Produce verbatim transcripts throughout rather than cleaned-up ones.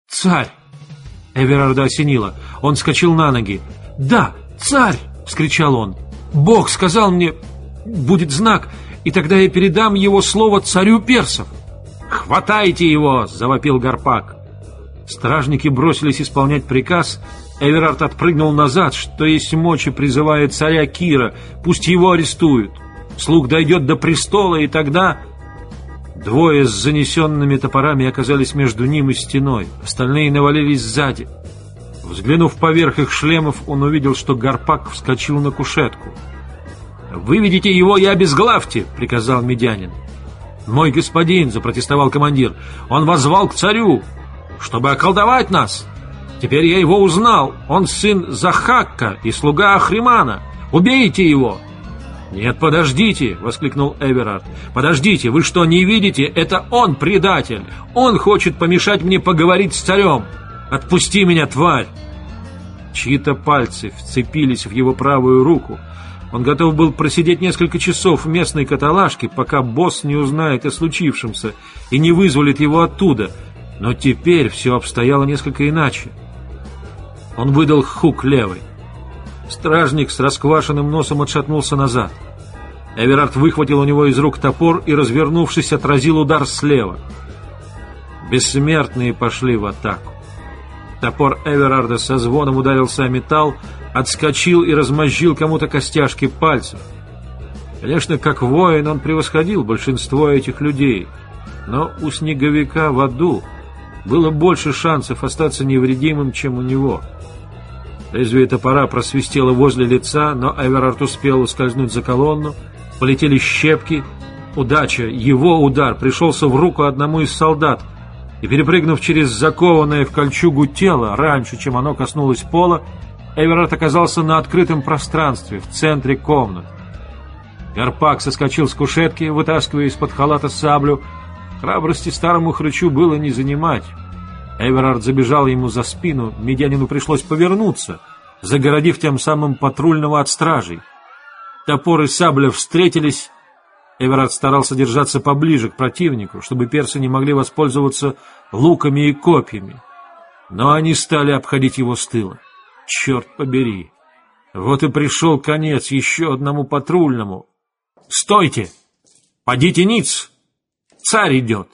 «Царь!» Эверарда осенило. Он вскочил на ноги. «Да, царь!» — вскричал он. «Бог сказал мне, будет знак, и тогда я передам его слово царю персов». «Хватайте его!» — завопил Гарпак. Стражники бросились исполнять приказ. Эверард отпрыгнул назад, что есть мочи, призывая царя Кира. Пусть его арестуют. Слух дойдет до престола, и тогда... Двое с занесенными топорами оказались между ним и стеной. Остальные навалились сзади. Взглянув поверх их шлемов, он увидел, что Гарпак вскочил на кушетку. «Выведите его и обезглавьте!» — приказал медянин. «Мой господин!» — запротестовал командир. «Он воззвал к царю, чтобы околдовать нас. Теперь я его узнал. Он сын Захакка и слуга Ахримана. Убейте его!» «Нет, подождите!» — воскликнул Эверард. «Подождите! Вы что, не видите? Это он предатель! Он хочет помешать мне поговорить с царем! Отпусти меня, тварь!» Чьи-то пальцы вцепились в его правую руку. Он готов был просидеть несколько часов в местной каталажке, пока босс не узнает о случившемся и не вызволит его оттуда. Но теперь все обстояло несколько иначе. Он выдал хук левой. Стражник с расквашенным носом отшатнулся назад. Эверард выхватил у него из рук топор и, развернувшись, отразил удар слева. Бессмертные пошли в атаку. Топор Эверарда со звоном ударился о металл, отскочил и размозжил кому-то костяшки пальцев. Конечно, как воин он превосходил большинство этих людей, но у снеговика в аду было больше шансов остаться невредимым, чем у него. Лезвие топора просвистело возле лица, но Эверард успел ускользнуть за колонну. Полетели щепки. Удача, его удар пришелся в руку одному из солдат, и, перепрыгнув через закованное в кольчугу тело раньше, чем оно коснулось пола, Эверард оказался на открытом пространстве в центре комнаты. Гарпак соскочил с кушетки, вытаскивая из-под халата саблю. Храбрости старому хрычу было не занимать. Эверард забежал ему за спину, медянину пришлось повернуться, загородив тем самым патрульного от стражей. Топор и сабля встретились. Эверард старался держаться поближе к противнику, чтобы персы не могли воспользоваться луками и копьями. Но они стали обходить его с тыла. Черт побери! Вот и пришел конец еще одному патрульному. «Стойте! Подите ниц! Царь идет!»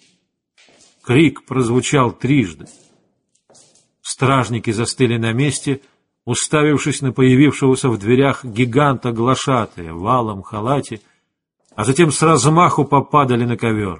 Крик прозвучал трижды. Стражники застыли на месте, уставившись на появившегося в дверях гиганта глашатая в алом халате, а затем с размаху попадали на ковер.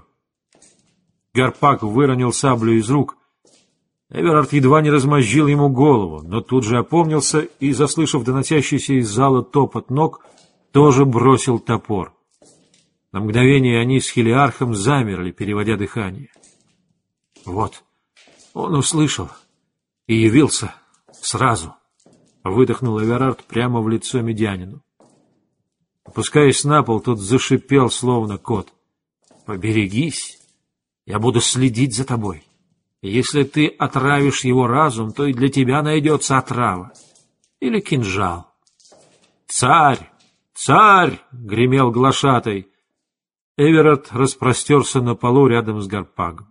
Гарпак выронил саблю из рук. Эверард едва не размозжил ему голову, но тут же опомнился и, заслышав доносящийся из зала топот ног, тоже бросил топор. На мгновение они с Хелиархом замерли, переводя дыхание. Вот, он услышал и явился сразу, выдохнул Эверард прямо в лицо медянину. Опускаясь на пол, тот зашипел, словно кот. «Поберегись, я буду следить за тобой. Если ты отравишь его разум, то и для тебя найдется отрава или кинжал». «Царь! Царь!» — гремел глашатай. Эверард распростерся на полу рядом с Гарпагом.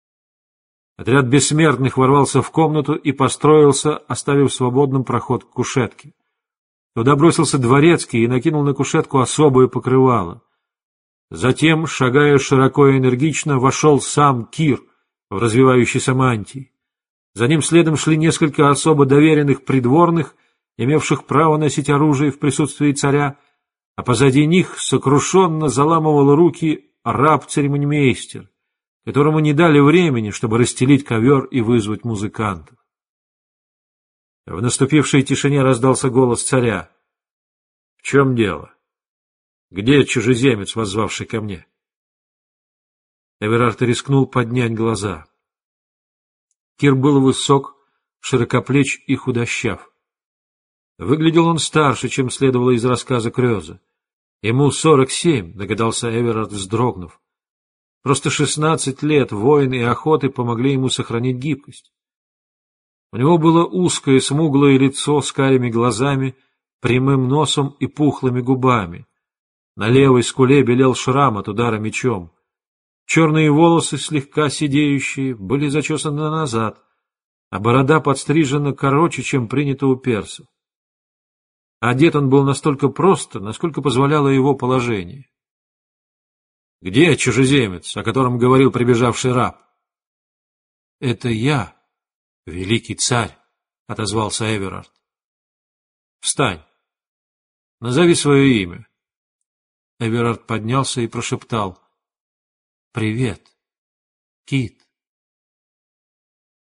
Отряд бессмертных ворвался в комнату и построился, оставив свободным проход к кушетке. Туда бросился дворецкий и накинул на кушетку особое покрывало. Затем, шагая широко и энергично, вошел сам Кир в развивающейся мантии. За ним следом шли несколько особо доверенных придворных, имевших право носить оружие в присутствии царя, а позади них сокрушенно заламывал руки раб-церемонимейстер, которому не дали времени, чтобы расстелить ковер и вызвать музыкантов. В наступившей тишине раздался голос царя. «В чем дело? Где чужеземец, воззвавший ко мне?» Эверард рискнул поднять глаза. Кир был высок, широкоплеч и худощав. Выглядел он старше, чем следовало из рассказа Крёза. Ему сорок семь, догадался Эверард, вздрогнув. Просто шестнадцать лет войн и охоты помогли ему сохранить гибкость. У него было узкое смуглое лицо с карими глазами, прямым носом и пухлыми губами. На левой скуле белел шрам от удара мечом. Черные волосы, слегка сидеющие, были зачесаны назад, а борода подстрижена короче, чем принято у персов. Одет он был настолько просто, насколько позволяло его положение. — Где чужеземец, о котором говорил прибежавший раб? — Это я, великий царь, — отозвался Эверард. — Встань. Назови свое имя. Эверард поднялся и прошептал: — Привет, Кит.